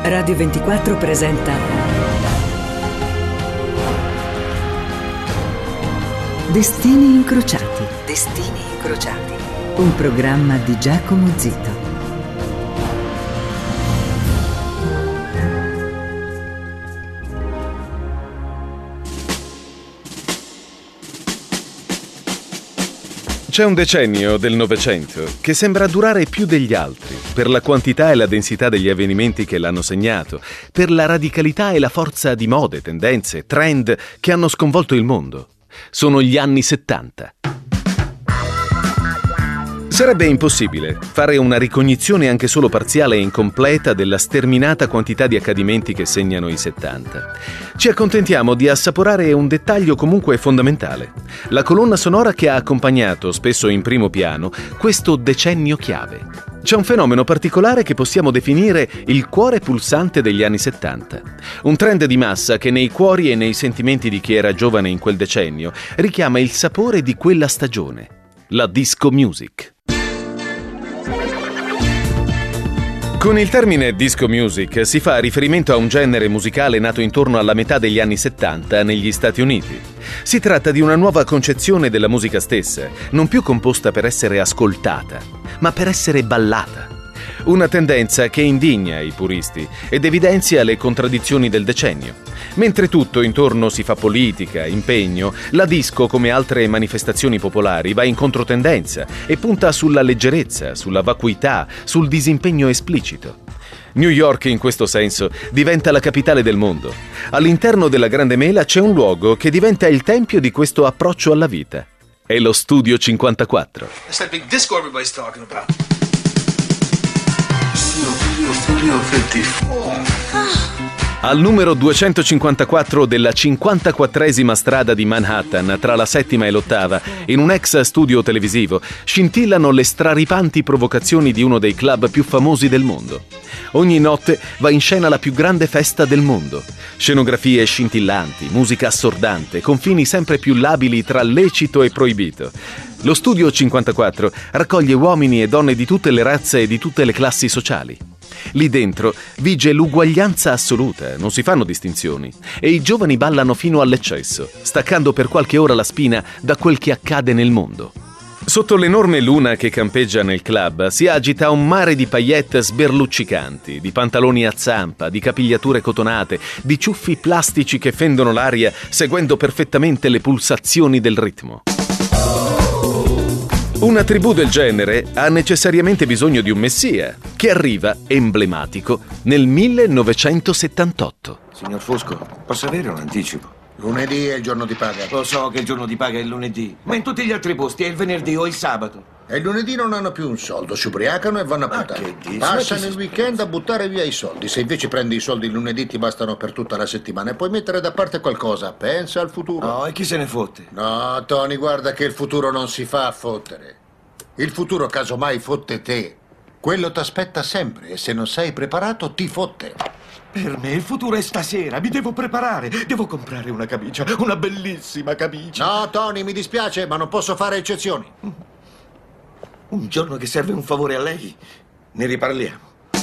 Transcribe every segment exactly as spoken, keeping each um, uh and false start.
Radio ventiquattro presenta Destini incrociati. Destini incrociati. Un programma di Giacomo Zito. C'è un decennio del Novecento che sembra durare più degli altri, per la quantità e la densità degli avvenimenti che l'hanno segnato, per la radicalità e la forza di mode, tendenze, trend che hanno sconvolto il mondo. Sono gli anni settanta. Sarebbe impossibile fare una ricognizione anche solo parziale e incompleta della sterminata quantità di accadimenti che segnano i settanta. Ci accontentiamo di assaporare un dettaglio comunque fondamentale: la colonna sonora che ha accompagnato, spesso in primo piano, questo decennio chiave. C'è un fenomeno particolare che possiamo definire il cuore pulsante degli anni settanta. Un trend di massa che nei cuori e nei sentimenti di chi era giovane in quel decennio richiama il sapore di quella stagione: la disco music. Con il termine disco music si fa riferimento a un genere musicale nato intorno alla metà degli anni settanta negli Stati Uniti. Si tratta di una nuova concezione della musica stessa, non più composta per essere ascoltata, ma per essere ballata. Una tendenza che indigna i puristi ed evidenzia le contraddizioni del decennio. Mentre tutto intorno si fa politica, impegno, la disco, come altre manifestazioni popolari, va in controtendenza e punta sulla leggerezza, sulla vacuità, sul disimpegno esplicito. New York, in questo senso, diventa la capitale del mondo. All'interno della Grande Mela c'è un luogo che diventa il tempio di questo approccio alla vita. È lo Studio cinquantaquattro. That's that big disco everybody's talking about. Studio cinquantaquattro. Al numero duecentocinquantaquattro della cinquantaquattresima strada di Manhattan, tra la settima e l'ottava, in un ex studio televisivo, scintillano le straripanti provocazioni di uno dei club più famosi del mondo. Ogni notte va in scena la più grande festa del mondo. Scenografie scintillanti, musica assordante, confini sempre più labili tra lecito e proibito. Lo Studio cinquantaquattro raccoglie uomini e donne di tutte le razze e di tutte le classi sociali. Lì dentro vige l'uguaglianza assoluta, non si fanno distinzioni, e i giovani ballano fino all'eccesso, staccando per qualche ora la spina da quel che accade nel mondo. Sotto l'enorme luna che campeggia nel club si agita un mare di paillette sberluccicanti, di pantaloni a zampa, di capigliature cotonate, di ciuffi plastici che fendono l'aria seguendo perfettamente le pulsazioni del ritmo. Una tribù del genere ha necessariamente bisogno di un messia, che arriva, emblematico, nel millenovecentosettantotto. Signor Fosco, posso avere un anticipo? Lunedì è il giorno di paga. Lo so che il giorno di paga è il lunedì, ma in tutti gli altri posti è il venerdì o il sabato. E il lunedì non hanno più un soldo, si ubriacano e vanno a Ma puttane. che dici? Passano Ma che il si- weekend a buttare via i soldi. Se invece prendi i soldi il lunedì ti bastano per tutta la settimana e puoi mettere da parte qualcosa. Pensa al futuro. No, e chi se ne fotte? No, Tony, guarda che il futuro non si fa a fottere. Il futuro casomai fotte te. Quello t'aspetta sempre e se non sei preparato ti fotte. Per me il futuro è stasera, mi devo preparare. Devo comprare una camicia, una bellissima camicia. No, Tony, mi dispiace, ma non posso fare eccezioni. Un giorno che serve un favore a lei, ne riparliamo.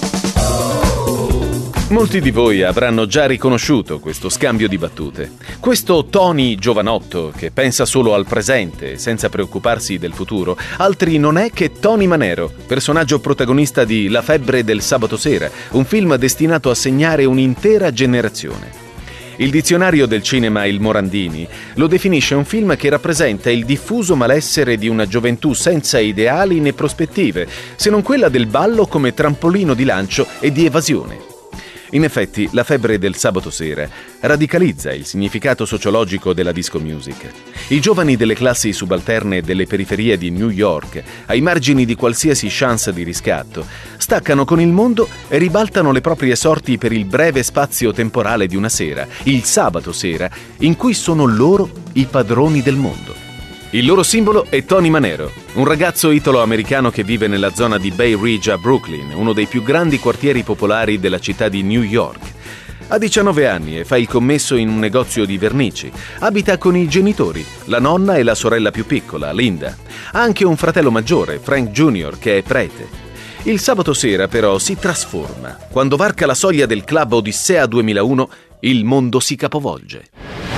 Molti di voi avranno già riconosciuto questo scambio di battute. Questo Tony giovanotto che pensa solo al presente senza preoccuparsi del futuro, altri non è che Tony Manero, personaggio protagonista di La febbre del sabato sera, un film destinato a segnare un'intera generazione. Il dizionario del cinema, il Morandini, lo definisce un film che rappresenta il diffuso malessere di una gioventù senza ideali né prospettive, se non quella del ballo come trampolino di lancio e di evasione. In effetti, La febbre del sabato sera radicalizza il significato sociologico della disco music. I giovani delle classi subalterne delle periferie di New York, ai margini di qualsiasi chance di riscatto, staccano con il mondo e ribaltano le proprie sorti per il breve spazio temporale di una sera, il sabato sera, in cui sono loro i padroni del mondo. Il loro simbolo è Tony Manero, un ragazzo italo-americano che vive nella zona di Bay Ridge a Brooklyn, uno dei più grandi quartieri popolari della città di New York. Ha diciannove anni e fa il commesso in un negozio di vernici. Abita con i genitori, la nonna e la sorella più piccola, Linda. Ha anche un fratello maggiore, Frank Junior, che è prete. Il sabato sera però si trasforma. Quando varca la soglia del club Odissea duemilauno, il mondo si capovolge.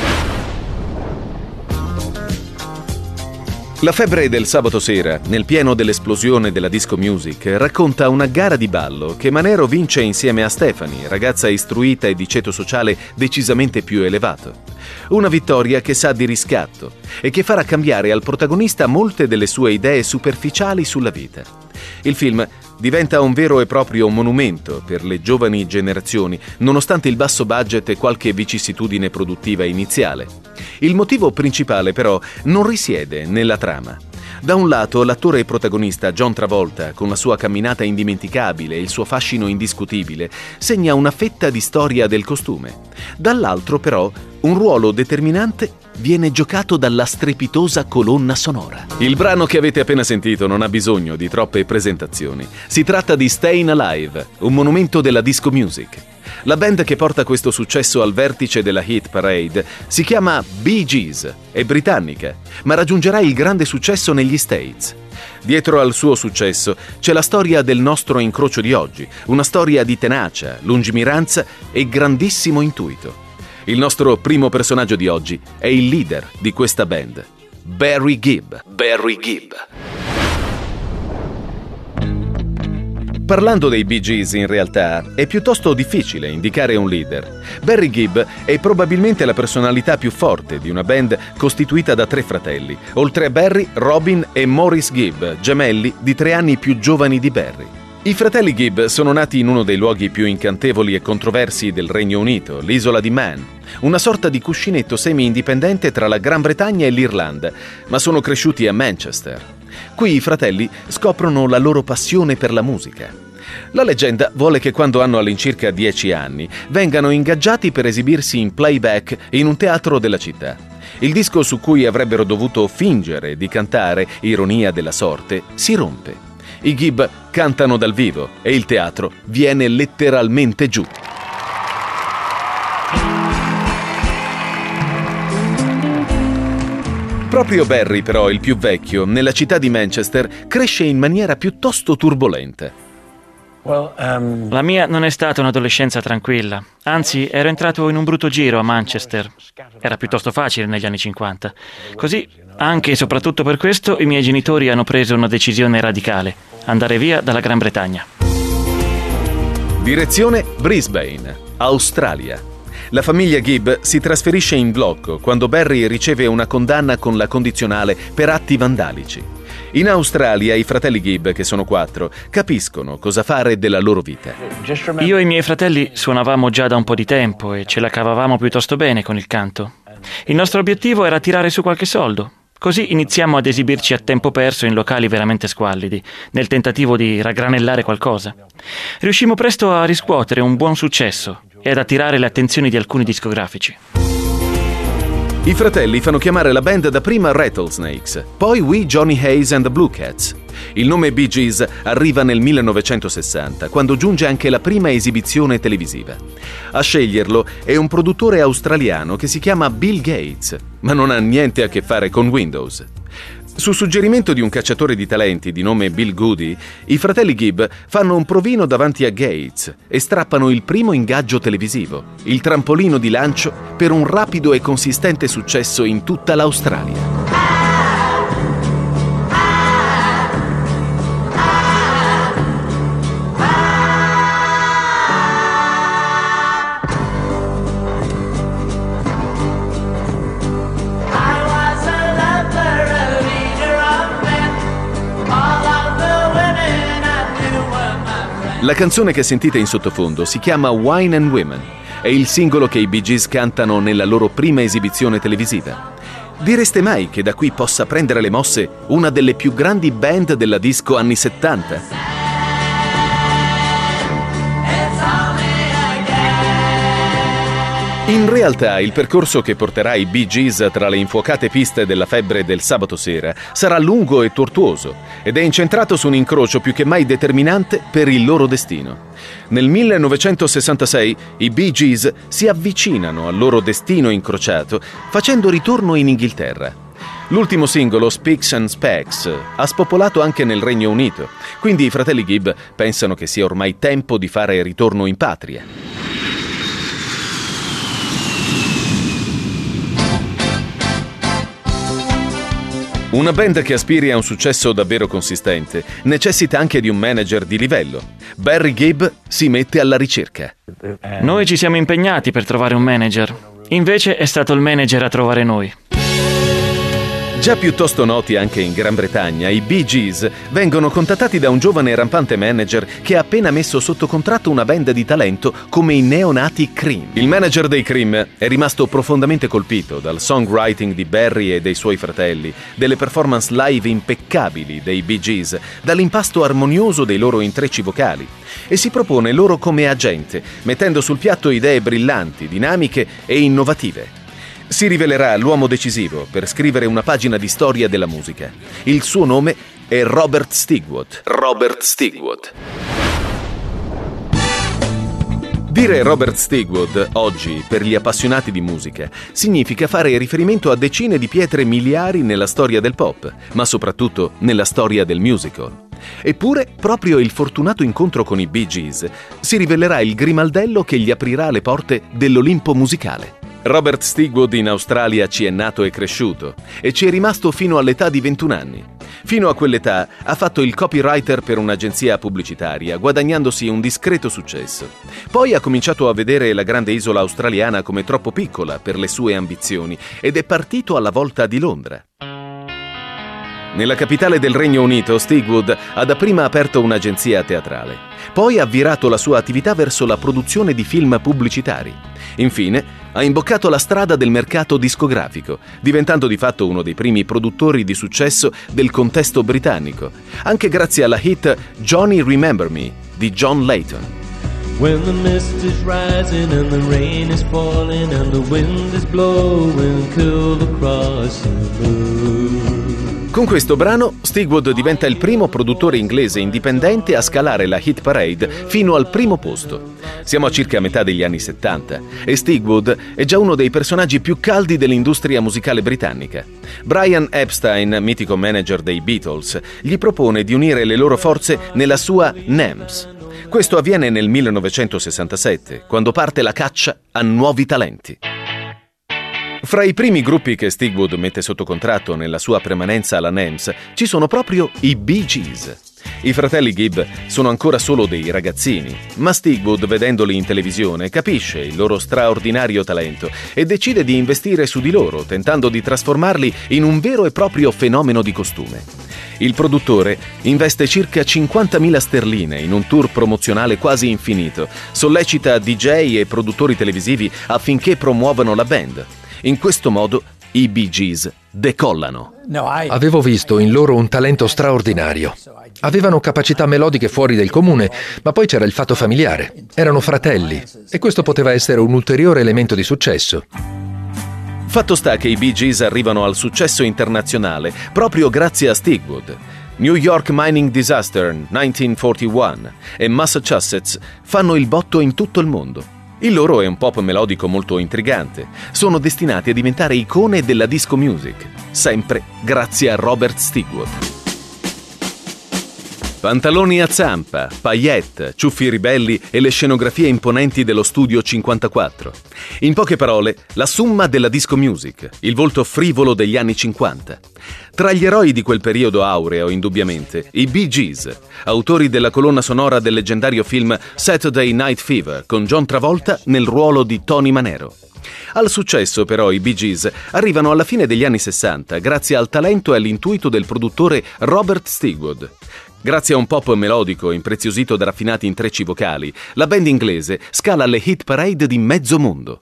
La febbre del sabato sera, nel pieno dell'esplosione della disco music, racconta una gara di ballo che Manero vince insieme a Stephanie, ragazza istruita e di ceto sociale decisamente più elevato. Una vittoria che sa di riscatto e che farà cambiare al protagonista molte delle sue idee superficiali sulla vita. Il film diventa un vero e proprio monumento per le giovani generazioni, nonostante il basso budget e qualche vicissitudine produttiva iniziale. Il motivo principale, però, non risiede nella trama. Da un lato, l'attore protagonista John Travolta, con la sua camminata indimenticabile e il suo fascino indiscutibile, segna una fetta di storia del costume. Dall'altro, però, un ruolo determinante viene giocato dalla strepitosa colonna sonora. Il brano che avete appena sentito non ha bisogno di troppe presentazioni. Si tratta di Stayin' Alive, un monumento della disco music. La band che porta questo successo al vertice della hit parade si chiama Bee Gees, è britannica, ma raggiungerà il grande successo negli States. Dietro al suo successo c'è la storia del nostro incrocio di oggi, una storia di tenacia, lungimiranza e grandissimo intuito. Il nostro primo personaggio di oggi è il leader di questa band, Barry Gibb. Barry Gibb. Parlando dei Bee Gees, in realtà, è piuttosto difficile indicare un leader. Barry Gibb è probabilmente la personalità più forte di una band costituita da tre fratelli, oltre a Barry, Robin e Maurice Gibb, gemelli di tre anni più giovani di Barry. I fratelli Gibb sono nati in uno dei luoghi più incantevoli e controversi del Regno Unito, l'isola di Man, una sorta di cuscinetto semi-indipendente tra la Gran Bretagna e l'Irlanda, ma sono cresciuti a Manchester. Qui i fratelli scoprono la loro passione per la musica. La leggenda vuole che quando hanno all'incirca dieci anni vengano ingaggiati per esibirsi in playback in un teatro della città. Il disco su cui avrebbero dovuto fingere di cantare, ironia della sorte, si rompe. I Gibb cantano dal vivo e il teatro viene letteralmente giù. Proprio Barry, però, il più vecchio, nella città di Manchester, cresce in maniera piuttosto turbolenta. La mia non è stata un'adolescenza tranquilla, anzi ero entrato in un brutto giro a Manchester. Era piuttosto facile negli anni cinquanta. Così, anche e soprattutto per questo, i miei genitori hanno preso una decisione radicale: andare via dalla Gran Bretagna. Direzione Brisbane, Australia. La famiglia Gibb si trasferisce in blocco quando Barry riceve una condanna con la condizionale per atti vandalici. In Australia i fratelli Gibb, che sono quattro, capiscono cosa fare della loro vita. Io e i miei fratelli suonavamo già da un po' di tempo e ce la cavavamo piuttosto bene con il canto. Il nostro obiettivo era tirare su qualche soldo. Così iniziamo ad esibirci a tempo perso in locali veramente squallidi, nel tentativo di raggranellare qualcosa. Riuscimmo presto a riscuotere un buon successo e ad attirare le attenzioni di alcuni discografici. I fratelli fanno chiamare la band dapprima Rattlesnakes, poi We Johnny Hayes and the Blue Cats. Il nome Bee Gees arriva nel millenovecentosessanta, quando giunge anche la prima esibizione televisiva. A sceglierlo è un produttore australiano che si chiama Bill Gates, ma non ha niente a che fare con Windows. Su suggerimento di un cacciatore di talenti di nome Bill Goody, i fratelli Gibb fanno un provino davanti a Gates e strappano il primo ingaggio televisivo, il trampolino di lancio per un rapido e consistente successo in tutta l'Australia. La canzone che sentite in sottofondo si chiama Wine and Women. È il singolo che i Bee Gees cantano nella loro prima esibizione televisiva. Direste mai che da qui possa prendere le mosse una delle più grandi band della disco anni settanta? In realtà il percorso che porterà i Bee Gees tra le infuocate piste della febbre del sabato sera sarà lungo e tortuoso ed è incentrato su un incrocio più che mai determinante per il loro destino. Nel millenovecentosessantasei i Bee Gees si avvicinano al loro destino incrociato facendo ritorno in Inghilterra. L'ultimo singolo, Speaks and Specs, ha spopolato anche nel Regno Unito, quindi i fratelli Gibb pensano che sia ormai tempo di fare ritorno in patria. Una band che aspiri a un successo davvero consistente necessita anche di un manager di livello. Barry Gibb si mette alla ricerca. Noi ci siamo impegnati per trovare un manager, invece è stato il manager a trovare noi. Già piuttosto noti anche in Gran Bretagna, i Bee Gees vengono contattati da un giovane e rampante manager che ha appena messo sotto contratto una band di talento come i neonati Cream. Il manager dei Cream è rimasto profondamente colpito dal songwriting di Barry e dei suoi fratelli, delle performance live impeccabili dei Bee Gees, dall'impasto armonioso dei loro intrecci vocali, e si propone loro come agente, mettendo sul piatto idee brillanti, dinamiche e innovative. Si rivelerà l'uomo decisivo per scrivere una pagina di storia della musica. Il suo nome è Robert Stigwood. Robert Stigwood. Dire Robert Stigwood oggi, per gli appassionati di musica, significa fare riferimento a decine di pietre miliari nella storia del pop, ma soprattutto nella storia del musical. Eppure, proprio il fortunato incontro con i Bee Gees si rivelerà il grimaldello che gli aprirà le porte dell'Olimpo musicale. Robert Stigwood in Australia ci è nato e cresciuto e ci è rimasto fino all'età di ventuno anni. Fino a quell'età ha fatto il copywriter per un'agenzia pubblicitaria, guadagnandosi un discreto successo. Poi ha cominciato a vedere la grande isola australiana come troppo piccola per le sue ambizioni ed è partito alla volta di Londra. Nella capitale del Regno Unito, Stigwood ha dapprima aperto un'agenzia teatrale. Poi ha virato la sua attività verso la produzione di film pubblicitari. Infine, ha imboccato la strada del mercato discografico, diventando di fatto uno dei primi produttori di successo del contesto britannico, anche grazie alla hit Johnny Remember Me di John Leyton. When the mist is rising and the rain is falling and the wind is blowing cool across the blue. Con questo brano, Stigwood diventa il primo produttore inglese indipendente a scalare la hit parade fino al primo posto. Siamo a circa metà degli anni settanta e Stigwood è già uno dei personaggi più caldi dell'industria musicale britannica. Brian Epstein, mitico manager dei Beatles, gli propone di unire le loro forze nella sua N E M S. Questo avviene nel millenovecentosessantasette, quando parte la caccia a nuovi talenti. Fra i primi gruppi che Stigwood mette sotto contratto nella sua permanenza alla N E M S ci sono proprio i Bee Gees. I fratelli Gibb sono ancora solo dei ragazzini, ma Stigwood, vedendoli in televisione, capisce il loro straordinario talento e decide di investire su di loro, tentando di trasformarli in un vero e proprio fenomeno di costume. Il produttore investe circa cinquantamila sterline in un tour promozionale quasi infinito, sollecita D J e produttori televisivi affinché promuovano la band. In questo modo i Bee Gees decollano. Avevo visto in loro un talento straordinario. Avevano capacità melodiche fuori del comune, ma poi c'era il fatto familiare. Erano fratelli e questo poteva essere un ulteriore elemento di successo. Fatto sta che i Bee Gees arrivano al successo internazionale proprio grazie a Stigwood. New York Mining Disaster millenovecentoquarantuno e Massachusetts fanno il botto in tutto il mondo. Il loro è un pop melodico molto intrigante. Sono destinati a diventare icone della disco music, sempre grazie a Robert Stigwood. Pantaloni a zampa, paillette, ciuffi ribelli e le scenografie imponenti dello Studio cinquantaquattro. In poche parole, la summa della disco music, il volto frivolo degli anni cinquanta. Tra gli eroi di quel periodo aureo, indubbiamente, i Bee Gees, autori della colonna sonora del leggendario film Saturday Night Fever, con John Travolta nel ruolo di Tony Manero. Al successo, però, i Bee Gees arrivano alla fine degli anni sessanta grazie al talento e all'intuito del produttore Robert Stigwood. Grazie a un pop melodico impreziosito da raffinati intrecci vocali, la band inglese scala le hit parade di mezzo mondo.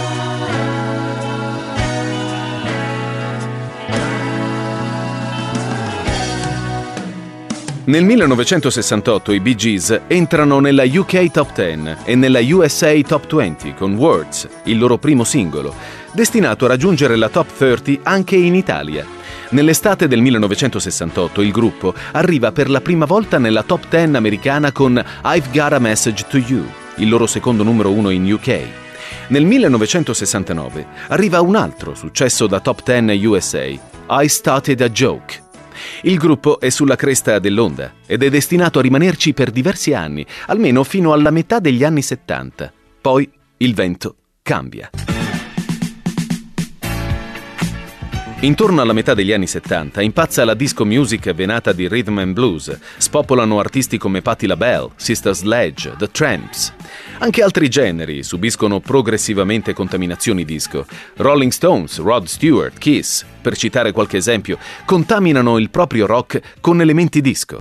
Nel millenovecentosessantotto i Bee Gees entrano nella U K Top dieci e nella U S A Top venti con Words, il loro primo singolo, destinato a raggiungere la Top trenta anche in Italia. Nell'estate del millenovecentosessantotto il gruppo arriva per la prima volta nella Top dieci americana con I've Got a Message to You, il loro secondo numero uno in U K. Nel millenovecentosessantanove arriva un altro successo da Top dieci U S A, I Started a Joke. Il gruppo è sulla cresta dell'onda ed è destinato a rimanerci per diversi anni, almeno fino alla metà degli anni settanta. Poi il vento cambia. Intorno alla metà degli anni settanta impazza la disco music venata di rhythm and blues. Spopolano artisti come Patti LaBelle, Sister Sledge, The Tramps. Anche altri generi subiscono progressivamente contaminazioni disco. Rolling Stones, Rod Stewart, Kiss, per citare qualche esempio, contaminano il proprio rock con elementi disco.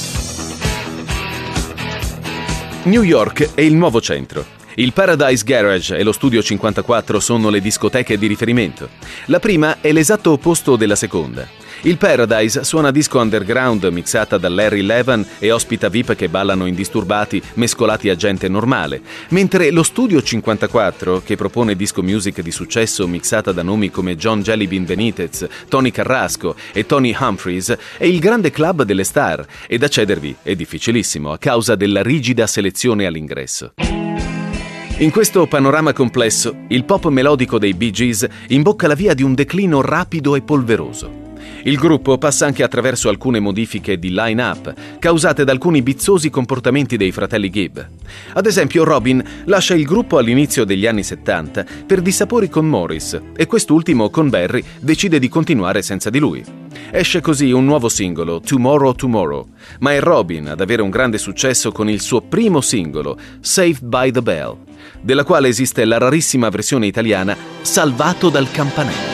New York è il nuovo centro. Il Paradise Garage e lo Studio cinquantaquattro sono le discoteche di riferimento. La prima è l'esatto opposto della seconda. Il Paradise suona disco underground mixata da Larry Levan e ospita V I P che ballano indisturbati mescolati a gente normale, mentre lo Studio cinquantaquattro, che propone disco music di successo mixata da nomi come John Jellybean Benitez, Tony Carrasco e Tony Humphries, è il grande club delle star ed accedervi è difficilissimo a causa della rigida selezione all'ingresso. In questo panorama complesso, il pop melodico dei Bee Gees imbocca la via di un declino rapido e polveroso. Il gruppo passa anche attraverso alcune modifiche di line-up, causate da alcuni bizzosi comportamenti dei fratelli Gibb. Ad esempio, Robin lascia il gruppo all'inizio degli anni settanta per dissapori con Morris e quest'ultimo, con Barry, decide di continuare senza di lui. Esce così un nuovo singolo, Tomorrow Tomorrow, ma è Robin ad avere un grande successo con il suo primo singolo, Saved by the Bell, della quale esiste la rarissima versione italiana Salvato dal campanello.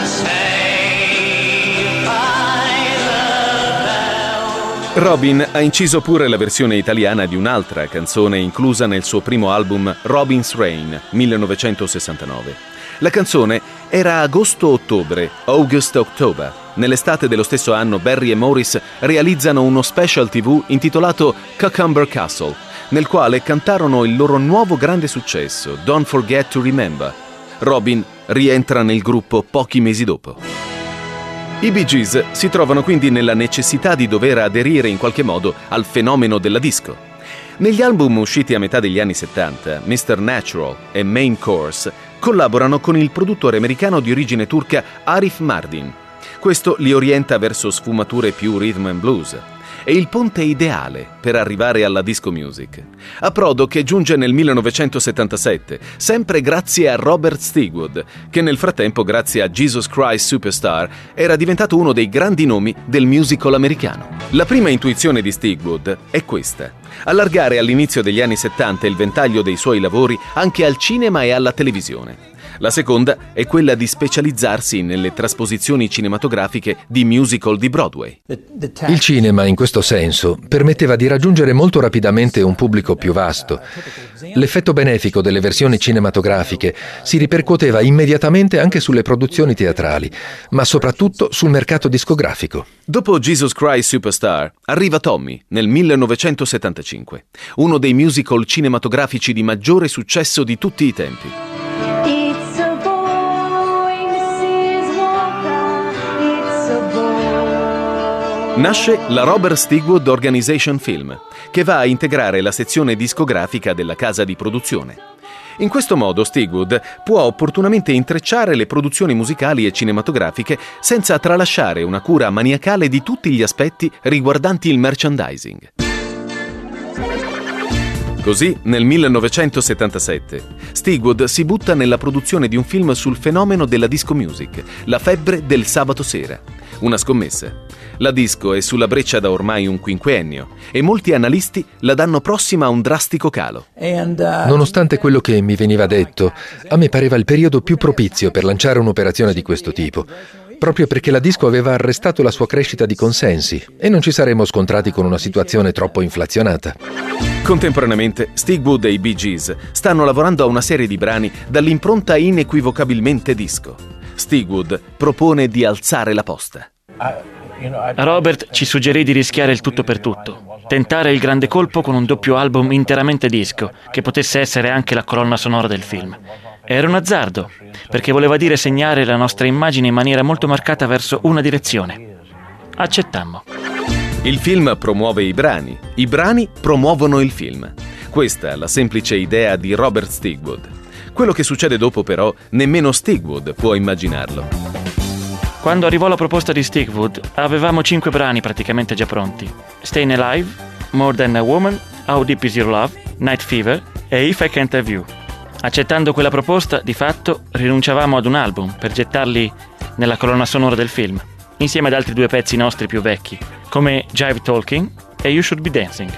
Robin ha inciso pure la versione italiana di un'altra canzone inclusa nel suo primo album Robin's Rain, millenovecentosessantanove. La canzone era Agosto-Ottobre, August-October. Nell'estate dello stesso anno Barry e Morris realizzano uno special tivù intitolato Cucumber Castle, nel quale cantarono il loro nuovo grande successo, Don't Forget to Remember. Robin rientra nel gruppo pochi mesi dopo. I Bee Gees si trovano quindi nella necessità di dover aderire in qualche modo al fenomeno della disco. Negli album usciti a metà degli anni settanta, mister Natural e Main Course collaborano con il produttore americano di origine turca Arif Mardin. Questo li orienta verso sfumature più rhythm and blues. È il ponte ideale per arrivare alla disco music. Approdo che giunge nel millenovecentosettantasette, sempre grazie a Robert Stigwood, che nel frattempo, grazie a Jesus Christ Superstar, era diventato uno dei grandi nomi del musical americano. La prima intuizione di Stigwood è questa: allargare all'inizio degli anni settanta il ventaglio dei suoi lavori anche al cinema e alla televisione. La seconda è quella di specializzarsi nelle trasposizioni cinematografiche di musical di Broadway. Il cinema, in questo senso, permetteva di raggiungere molto rapidamente un pubblico più vasto. L'effetto benefico delle versioni cinematografiche si ripercuoteva immediatamente anche sulle produzioni teatrali, ma soprattutto sul mercato discografico. Dopo Jesus Christ Superstar arriva Tommy nel millenovecentosettantacinque, uno dei musical cinematografici di maggiore successo di tutti i tempi. Nasce la Robert Stigwood Organization Film, che va a integrare la sezione discografica della casa di produzione. In questo modo Stigwood può opportunamente intrecciare le produzioni musicali e cinematografiche senza tralasciare una cura maniacale di tutti gli aspetti riguardanti il merchandising. Così, nel millenovecentosettantasette, Stigwood si butta nella produzione di un film sul fenomeno della disco music, La febbre del sabato sera. Una scommessa. La disco è sulla breccia da ormai un quinquennio e molti analisti la danno prossima a un drastico calo. Nonostante quello che mi veniva detto, a me pareva il periodo più propizio per lanciare un'operazione di questo tipo, proprio perché la disco aveva arrestato la sua crescita di consensi e non ci saremmo scontrati con una situazione troppo inflazionata. Contemporaneamente, Stigwood e i Bee Gees stanno lavorando a una serie di brani dall'impronta inequivocabilmente disco. Stigwood propone di alzare la posta. Robert ci suggerì di rischiare il tutto per tutto, tentare il grande colpo con un doppio album interamente disco, che potesse essere anche la colonna sonora del film. Era un azzardo, perché voleva dire segnare la nostra immagine in maniera molto marcata verso una direzione. Accettammo. Il film promuove i brani, i brani promuovono il film. Questa è la semplice idea di Robert Stigwood. Quello che succede dopo, però, nemmeno Stigwood può immaginarlo. Quando arrivò la proposta di Stigwood, avevamo cinque brani praticamente già pronti: Stayin' Alive, More Than a Woman, How Deep Is Your Love, Night Fever e If I Can't Have You. Accettando quella proposta, di fatto, rinunciavamo ad un album per gettarli nella colonna sonora del film, insieme ad altri due pezzi nostri più vecchi, come Jive Talking e You Should Be Dancing.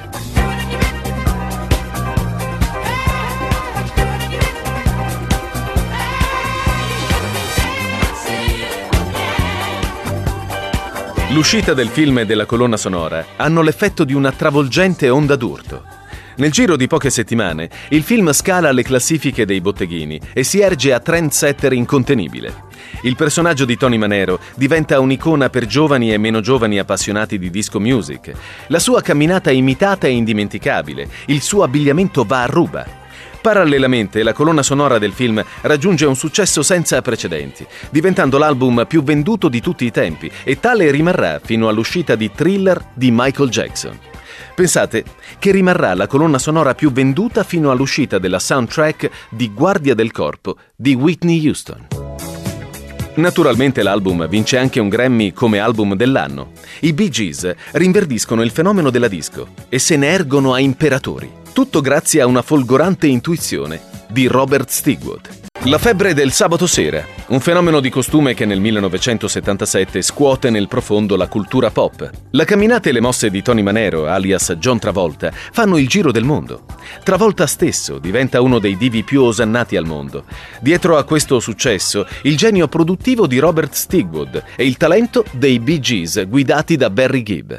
L'uscita del film e della colonna sonora hanno l'effetto di una travolgente onda d'urto. Nel giro di poche settimane, il film scala le classifiche dei botteghini e si erge a trendsetter incontenibile. Il personaggio di Tony Manero diventa un'icona per giovani e meno giovani appassionati di disco music. La sua camminata imitata è indimenticabile, il suo abbigliamento va a ruba. Parallelamente, la colonna sonora del film raggiunge un successo senza precedenti, diventando l'album più venduto di tutti i tempi, e tale rimarrà fino all'uscita di Thriller di Michael Jackson. Pensate che rimarrà la colonna sonora più venduta fino all'uscita della soundtrack di Guardia del Corpo di Whitney Houston. Naturalmente l'album vince anche un Grammy come album dell'anno. I Bee Gees rinverdiscono il fenomeno della disco e se ne ergono a imperatori. Tutto grazie a una folgorante intuizione di Robert Stigwood. La febbre del sabato sera, un fenomeno di costume che nel millenovecentosettantasette scuote nel profondo la cultura pop. La camminata e le mosse di Tony Manero, alias John Travolta, fanno il giro del mondo. Travolta stesso diventa uno dei divi più osannati al mondo. Dietro a questo successo, il genio produttivo di Robert Stigwood e il talento dei Bee Gees guidati da Barry Gibb.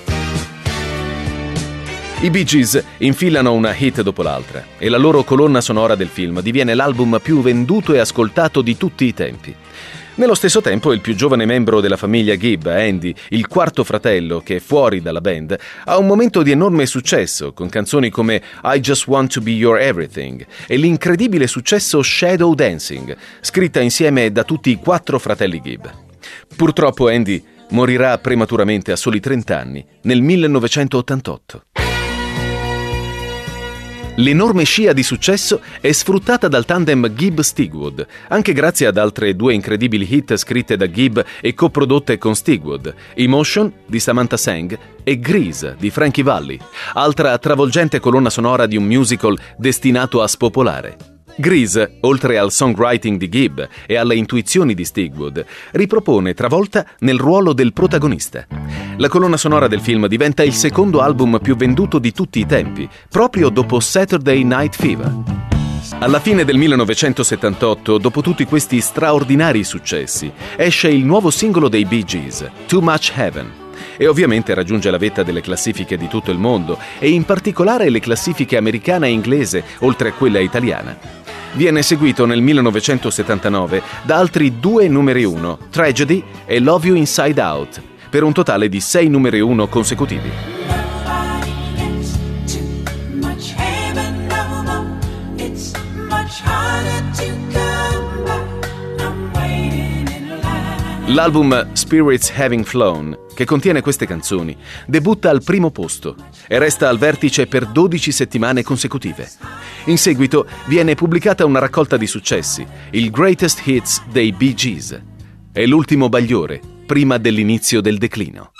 I Bee Gees infilano una hit dopo l'altra e la loro colonna sonora del film diviene l'album più venduto e ascoltato di tutti i tempi. Nello stesso tempo, il più giovane membro della famiglia Gibb, Andy, il quarto fratello che è fuori dalla band, ha un momento di enorme successo con canzoni come I Just Want to Be Your Everything e l'incredibile successo Shadow Dancing, scritta insieme da tutti i quattro fratelli Gibb. Purtroppo Andy morirà prematuramente a soli trenta anni nel millenovecentottantotto. L'enorme scia di successo è sfruttata dal tandem Gibb-Stigwood, anche grazie ad altre due incredibili hit scritte da Gibb e coprodotte con Stigwood, Emotion di Samantha Sang e Grease di Frankie Valli, altra travolgente colonna sonora di un musical destinato a spopolare. Grease, oltre al songwriting di Gibb e alle intuizioni di Stigwood, ripropone Travolta nel ruolo del protagonista. La colonna sonora del film diventa il secondo album più venduto di tutti i tempi, proprio dopo Saturday Night Fever. Alla fine del millenovecentosettantotto, dopo tutti questi straordinari successi, esce il nuovo singolo dei Bee Gees, Too Much Heaven, e ovviamente raggiunge la vetta delle classifiche di tutto il mondo e in particolare le classifiche americana e inglese, oltre a quella italiana. Viene seguito nel millenovecentosettantanove da altri due numeri uno, Tragedy e Love You Inside Out, per un totale di sei numeri uno consecutivi. L'album Spirits Having Flown, che contiene queste canzoni, debutta al primo posto e resta al vertice per dodici settimane consecutive. In seguito viene pubblicata una raccolta di successi, il Greatest Hits dei Bee Gees. È l'ultimo bagliore, prima dell'inizio del declino.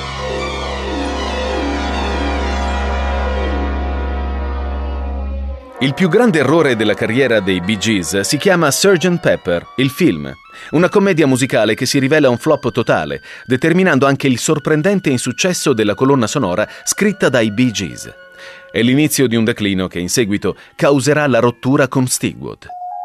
Il più grande errore della carriera dei Bee Gees si chiama sergeant Pepper, il film, una commedia musicale che si rivela un flop totale, determinando anche il sorprendente insuccesso della colonna sonora scritta dai Bee Gees. È l'inizio di un declino che in seguito causerà la rottura con Stigwood.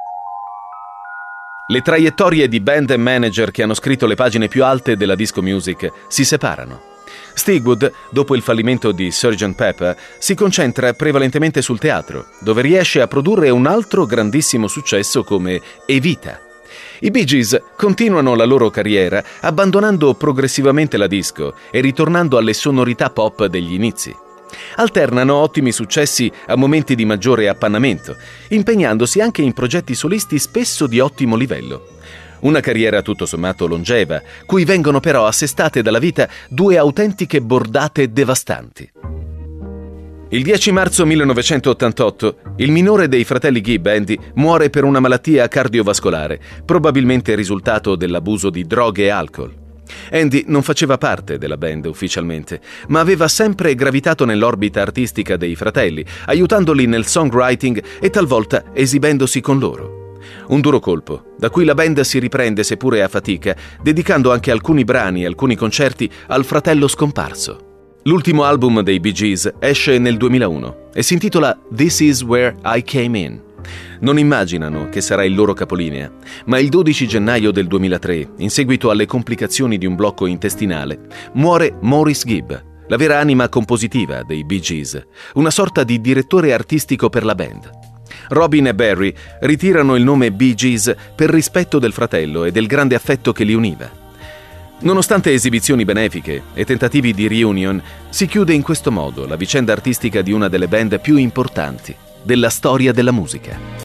Le traiettorie di band e manager che hanno scritto le pagine più alte della disco music si separano. Stigwood, dopo il fallimento di sergeant Pepper, si concentra prevalentemente sul teatro, dove riesce a produrre un altro grandissimo successo come Evita. I Bee Gees continuano la loro carriera abbandonando progressivamente la disco e ritornando alle sonorità pop degli inizi. Alternano ottimi successi a momenti di maggiore appannamento, impegnandosi anche in progetti solisti spesso di ottimo livello. Una carriera tutto sommato longeva, cui vengono però assestate dalla vita due autentiche bordate devastanti. Il dieci marzo millenovecentottantotto il minore dei fratelli Gibb, Andy, muore per una malattia cardiovascolare, probabilmente risultato dell'abuso di droghe e alcol. Andy non faceva parte della band ufficialmente, ma aveva sempre gravitato nell'orbita artistica dei fratelli, aiutandoli nel songwriting e talvolta esibendosi con loro. Un duro colpo, da cui la band si riprende seppure a fatica, dedicando anche alcuni brani e alcuni concerti al fratello scomparso. L'ultimo album dei Bee Gees esce nel duemilauno e si intitola This Is Where I Came In. Non immaginano che sarà il loro capolinea, ma il dodici gennaio del duemilatré, in seguito alle complicazioni di un blocco intestinale, muore Maurice Gibb, la vera anima compositiva dei Bee Gees, una sorta di direttore artistico per la band. Robin e Barry ritirano il nome Bee Gees per rispetto del fratello e del grande affetto che li univa. Nonostante esibizioni benefiche e tentativi di reunion, si chiude in questo modo la vicenda artistica di una delle band più importanti della storia della musica.